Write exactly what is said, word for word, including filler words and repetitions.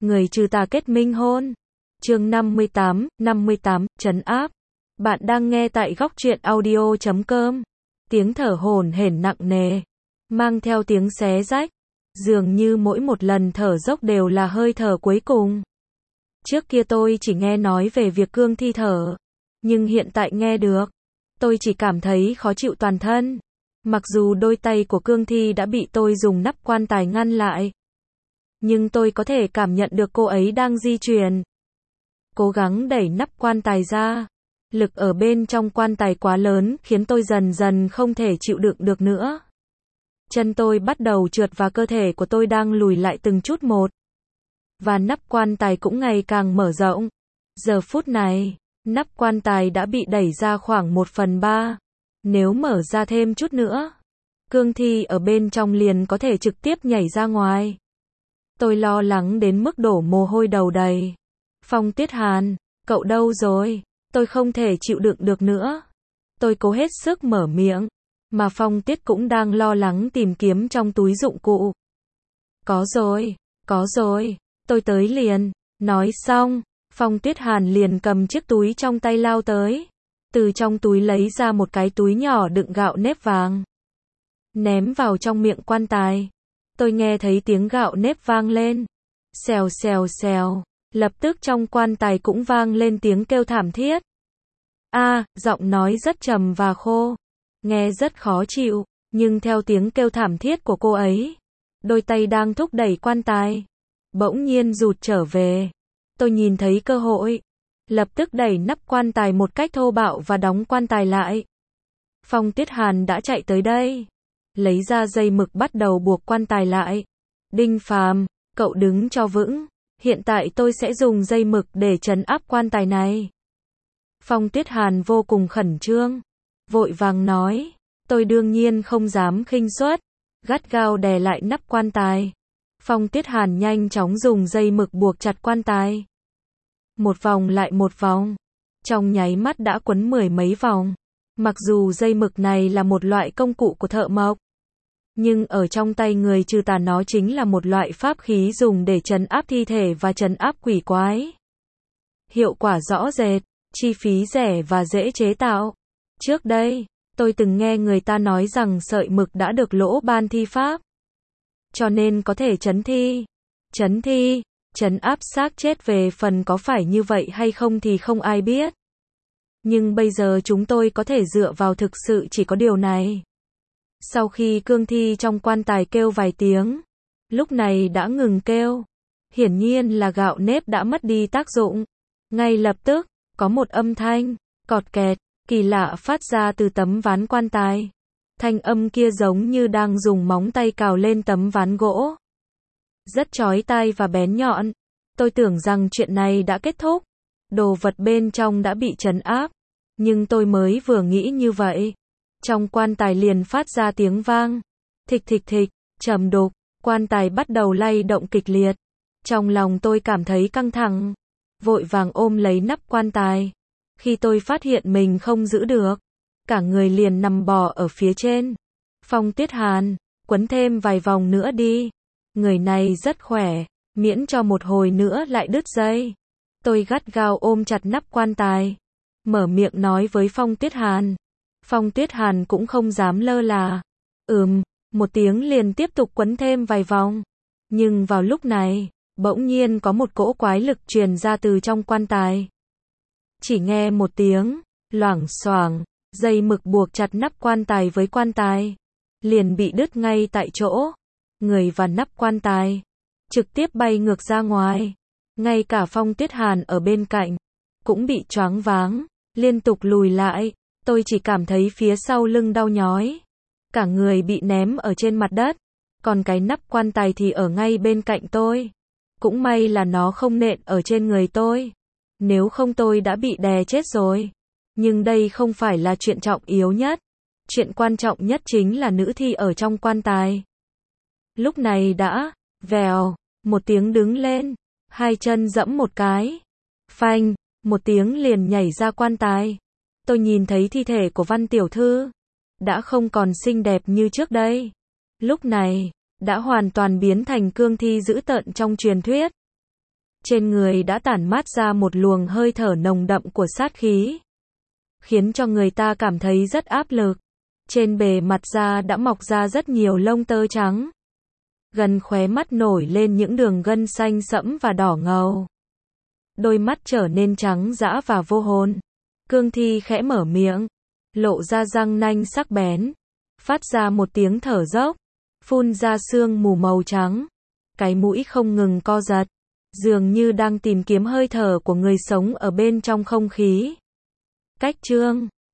người trừ tà kết minh hôn. Chương năm mươi tám, năm mươi tám, trấn áp. Bạn đang nghe tại góc truyện audio chấm com. Tiếng thở hổn hển nặng nề, mang theo tiếng xé rách, dường như mỗi một lần thở dốc đều là hơi thở cuối cùng. Trước kia tôi chỉ nghe nói về việc cương thi thở, nhưng hiện tại nghe được, tôi chỉ cảm thấy khó chịu toàn thân. Mặc dù đôi tay của cương thi đã bị tôi dùng nắp quan tài ngăn lại, nhưng tôi có thể cảm nhận được cô ấy đang di chuyển. Cố gắng đẩy nắp quan tài ra. Lực ở bên trong quan tài quá lớn khiến tôi dần dần không thể chịu đựng được nữa. Chân tôi bắt đầu trượt và cơ thể của tôi đang lùi lại từng chút một. Và nắp quan tài cũng ngày càng mở rộng. Giờ phút này, nắp quan tài đã bị đẩy ra khoảng một phần ba. Nếu mở ra thêm chút nữa, cương thi ở bên trong liền có thể trực tiếp nhảy ra ngoài. Tôi lo lắng đến mức đổ mồ hôi đầu đầy. Phong Tuyết Hàn, cậu đâu rồi? Tôi không thể chịu đựng được nữa. Tôi cố hết sức mở miệng, mà Phong Tuyết cũng đang lo lắng tìm kiếm trong túi dụng cụ. Có rồi, có rồi, tôi tới liền. Nói xong, Phong Tuyết Hàn liền cầm chiếc túi trong tay lao tới. Từ trong túi lấy ra một cái túi nhỏ đựng gạo nếp vàng. Ném vào trong miệng quan tài. Tôi nghe thấy tiếng gạo nếp vang lên. Xèo xèo xèo. Lập tức trong quan tài cũng vang lên tiếng kêu thảm thiết. A, à, giọng nói rất trầm và khô. Nghe rất khó chịu, nhưng theo tiếng kêu thảm thiết của cô ấy, đôi tay đang thúc đẩy quan tài bỗng nhiên rụt trở về. Tôi nhìn thấy cơ hội, lập tức đẩy nắp quan tài một cách thô bạo và đóng quan tài lại. Phong Tuyết Hàn đã chạy tới đây, lấy ra dây mực bắt đầu buộc quan tài lại. Đinh Phàm, cậu đứng cho vững. Hiện tại tôi sẽ dùng dây mực để trấn áp quan tài này. Phong Tuyết Hàn vô cùng khẩn trương, vội vàng nói, tôi đương nhiên không dám khinh suất, gắt gao đè lại nắp quan tài. Phong Tuyết Hàn nhanh chóng dùng dây mực buộc chặt quan tài. Một vòng lại một vòng, trong nháy mắt đã quấn mười mấy vòng. Mặc dù dây mực này là một loại công cụ của thợ mộc, nhưng ở trong tay người trừ tà nó chính là một loại pháp khí dùng để trấn áp thi thể và trấn áp quỷ quái. Hiệu quả rõ rệt, chi phí rẻ và dễ chế tạo. Trước đây, tôi từng nghe người ta nói rằng sợi mực đã được lỗ ban thi pháp, cho nên có thể trấn thi. Trấn thi, trấn áp xác chết về phần có phải như vậy hay không thì không ai biết. Nhưng bây giờ chúng tôi có thể dựa vào thực sự chỉ có điều này. Sau khi cương thi trong quan tài kêu vài tiếng, lúc này đã ngừng kêu. Hiển nhiên là gạo nếp đã mất đi tác dụng. Ngay lập tức, có một âm thanh, cọt kẹt, kỳ lạ phát ra từ tấm ván quan tài. Thanh âm kia giống như đang dùng móng tay cào lên tấm ván gỗ. Rất chói tai và bén nhọn. Tôi tưởng rằng chuyện này đã kết thúc. Đồ vật bên trong đã bị trấn áp. Nhưng tôi mới vừa nghĩ như vậy, trong quan tài liền phát ra tiếng vang. Thịch thịch thịch, trầm đục, quan tài bắt đầu lay động kịch liệt. Trong lòng tôi cảm thấy căng thẳng, vội vàng ôm lấy nắp quan tài. Khi tôi phát hiện mình không giữ được, cả người liền nằm bò ở phía trên. Phong Tuyết Hàn, quấn thêm vài vòng nữa đi. Người này rất khỏe, miễn cho một hồi nữa lại đứt dây. Tôi gắt gao ôm chặt nắp quan tài, mở miệng nói với Phong Tuyết Hàn. Phong Tuyết Hàn cũng không dám lơ là. Ừm, một tiếng liền tiếp tục quấn thêm vài vòng. Nhưng vào lúc này, bỗng nhiên có một cỗ quái lực truyền ra từ trong quan tài. Chỉ nghe một tiếng, loảng xoảng, dây mực buộc chặt nắp quan tài với quan tài, liền bị đứt ngay tại chỗ. Người và nắp quan tài trực tiếp bay ngược ra ngoài. Ngay cả Phong Tuyết Hàn ở bên cạnh cũng bị choáng váng, liên tục lùi lại. Tôi chỉ cảm thấy phía sau lưng đau nhói, cả người bị ném ở trên mặt đất, còn cái nắp quan tài thì ở ngay bên cạnh tôi. Cũng may là nó không nện ở trên người tôi, nếu không tôi đã bị đè chết rồi. Nhưng đây không phải là chuyện trọng yếu nhất, chuyện quan trọng nhất chính là nữ thi ở trong quan tài. Lúc này đã, vèo, một tiếng đứng lên, hai chân giẫm một cái, phanh, một tiếng liền nhảy ra quan tài. Tôi nhìn thấy thi thể của Văn tiểu thư đã không còn xinh đẹp như trước đây. Lúc này, đã hoàn toàn biến thành cương thi dữ tợn trong truyền thuyết. Trên người đã tản mát ra một luồng hơi thở nồng đậm của sát khí, khiến cho người ta cảm thấy rất áp lực. Trên bề mặt da đã mọc ra rất nhiều lông tơ trắng. Gần khóe mắt nổi lên những đường gân xanh sẫm và đỏ ngầu. Đôi mắt trở nên trắng dã và vô hồn. Cương thi khẽ mở miệng, lộ ra răng nanh sắc bén, phát ra một tiếng thở dốc, phun ra sương mù màu trắng. Cái mũi không ngừng co giật, dường như đang tìm kiếm hơi thở của người sống ở bên trong không khí. Cách chương